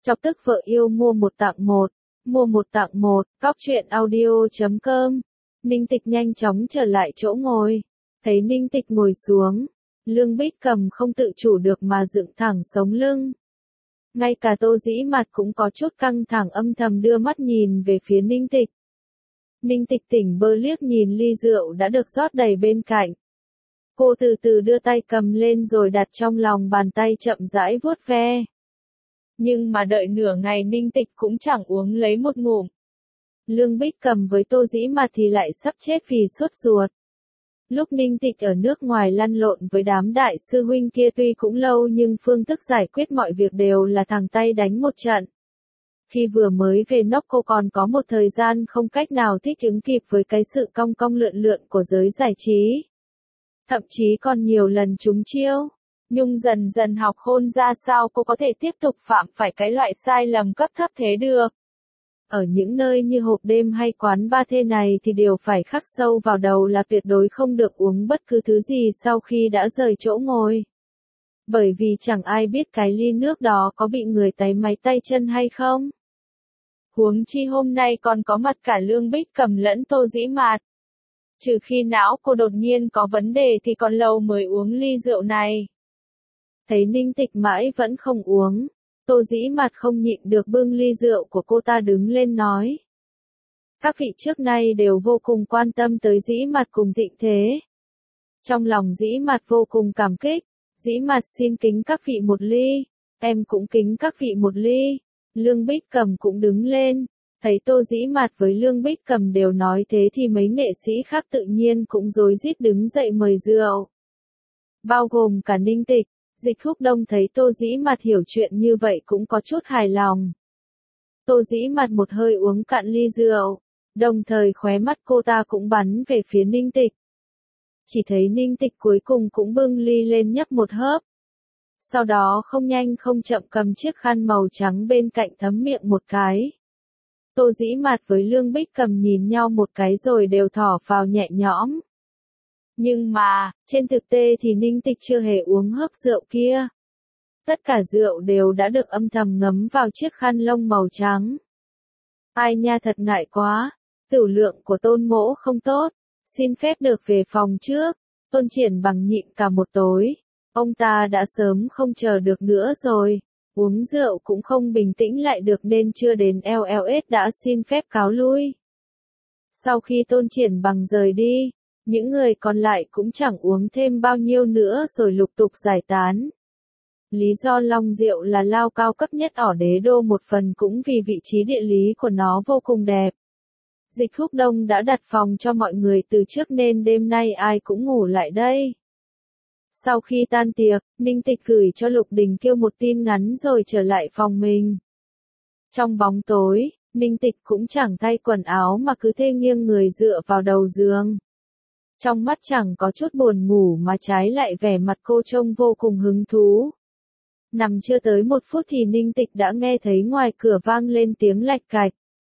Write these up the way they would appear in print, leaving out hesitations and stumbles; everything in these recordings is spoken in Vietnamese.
Chọc tức vợ yêu mua một tặng một. Mua một tặng một, Cóc truyện audio.com. Ninh Tịch nhanh chóng trở lại chỗ ngồi. Thấy Ninh Tịch ngồi xuống, Lương Bích Cầm không tự chủ được mà dựng thẳng sống lưng. Ngay cả Tô Dĩ Mạt cũng có chút căng thẳng âm thầm đưa mắt nhìn về phía Ninh Tịch. Ninh Tịch tỉnh bơ liếc nhìn ly rượu đã được rót đầy bên cạnh. Cô từ từ đưa tay cầm lên rồi đặt trong lòng bàn tay chậm rãi vuốt ve. Nhưng mà đợi nửa ngày Ninh Tịch cũng chẳng uống lấy một ngụm. Lương Bích Cầm với Tô Dĩ Mạt thì lại sắp chết vì sốt ruột. Lúc Ninh Tịch ở nước ngoài lăn lộn với đám đại sư huynh kia tuy cũng lâu nhưng phương thức giải quyết mọi việc đều là thẳng tay đánh một trận. Khi vừa mới về nóc cô còn có một thời gian không cách nào thích ứng kịp với cái sự cong cong lượn lượn của giới giải trí. Thậm chí còn nhiều lần trúng chiêu. Nhưng dần dần học khôn ra sao cô có thể tiếp tục phạm phải cái loại sai lầm cấp thấp thế được. Ở những nơi như hộp đêm hay quán bar thế này thì đều phải khắc sâu vào đầu là tuyệt đối không được uống bất cứ thứ gì sau khi đã rời chỗ ngồi. Bởi vì chẳng ai biết cái ly nước đó có bị người táy máy tay chân hay không. Huống chi hôm nay còn có mặt cả Lương Bích Cầm lẫn Tô Dĩ Mạt. Trừ khi não cô đột nhiên có vấn đề thì còn lâu mới uống ly rượu này. Thấy Ninh Tịch mãi vẫn không uống, Tô Dĩ Mạt không nhịn được bưng ly rượu của cô ta đứng lên nói. Các vị trước nay đều vô cùng quan tâm tới Dĩ Mạt cùng Thịnh Thế. Trong lòng Dĩ Mạt vô cùng cảm kích, Dĩ Mạt xin kính các vị một ly, em cũng kính các vị một ly. Lương Bích Cầm cũng đứng lên, thấy Tô Dĩ Mạt với Lương Bích Cầm đều nói thế thì mấy nghệ sĩ khác tự nhiên cũng rối rít đứng dậy mời rượu. Bao gồm cả Ninh Tịch. Dịch Húc Đông thấy Tô Dĩ Mạt hiểu chuyện như vậy cũng có chút hài lòng. Tô Dĩ Mạt một hơi uống cạn ly rượu, đồng thời khóe mắt cô ta cũng bắn về phía Ninh Tịch. Chỉ thấy Ninh Tịch cuối cùng cũng bưng ly lên nhấp một hớp. Sau đó không nhanh không chậm cầm chiếc khăn màu trắng bên cạnh thấm miệng một cái. Tô Dĩ Mạt với Lương Bích Cầm nhìn nhau một cái rồi đều thở phào nhẹ nhõm. Nhưng mà, trên thực tế thì Ninh Tịch chưa hề uống hớp rượu kia. Tất cả rượu đều đã được âm thầm ngấm vào chiếc khăn lông màu trắng. Ai nha thật ngại quá, tửu lượng của Tôn Mỗ không tốt, xin phép được về phòng trước. Tôn Triển Bằng nhịn cả một tối, ông ta đã sớm không chờ được nữa rồi, uống rượu cũng không bình tĩnh lại được nên chưa đến LLS đã xin phép cáo lui. Sau khi Tôn Triển Bằng rời đi, những người còn lại cũng chẳng uống thêm bao nhiêu nữa rồi lục tục giải tán. Lý do Long Diệu là lao cao cấp nhất ở đế đô một phần cũng vì vị trí địa lý của nó vô cùng đẹp. Dịch Húc Đông đã đặt phòng cho mọi người từ trước nên đêm nay ai cũng ngủ lại đây. Sau khi tan tiệc, Ninh Tịch gửi cho Lục Đình Kiêu một tin ngắn rồi trở lại phòng mình. Trong bóng tối, Ninh Tịch cũng chẳng thay quần áo mà cứ thê nghiêng người dựa vào đầu giường. Trong mắt chẳng có chút buồn ngủ mà trái lại vẻ mặt cô trông vô cùng hứng thú. Nằm chưa tới 1 phút thì Ninh Tịch đã nghe thấy ngoài cửa vang lên tiếng lạch cạch.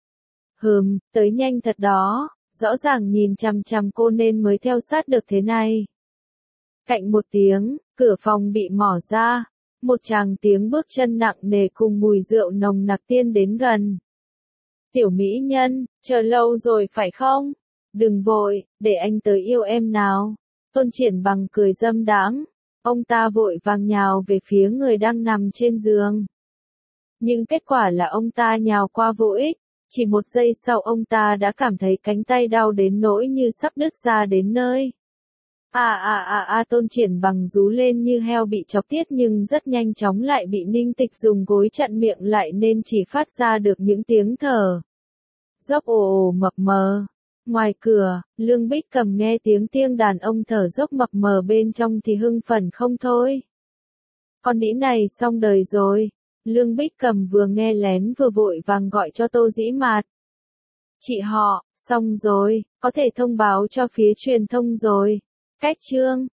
Tới nhanh thật đó, rõ ràng nhìn chằm chằm cô nên mới theo sát được thế này. Cạnh một tiếng, cửa phòng bị mở ra, một tràng tiếng bước chân nặng nề cùng mùi rượu nồng nặc tiên đến gần. Tiểu mỹ nhân, chờ lâu rồi phải không? Đừng vội, để anh tới yêu em nào. Tôn Triển Bằng cười dâm đãng, ông ta vội vàng nhào về phía người đang nằm trên giường. Nhưng kết quả là ông ta nhào qua vô ích, chỉ 1 giây sau ông ta đã cảm thấy cánh tay đau đến nỗi như sắp đứt ra đến nơi. Tôn Triển Bằng rú lên như heo bị chọc tiết nhưng rất nhanh chóng lại bị Ninh Tịch dùng gối chặn miệng lại nên chỉ phát ra được những tiếng thở dốc ồ ồ mập mờ. Ngoài cửa, Lương Bích Cầm nghe tiếng đàn ông thở dốc mập mờ bên trong thì hưng phấn không thôi. Con đĩ này xong đời rồi. Lương Bích Cầm vừa nghe lén vừa vội vàng gọi cho Tô Dĩ Mạt. Chị họ, xong rồi, có thể thông báo cho phía truyền thông rồi. Cách chương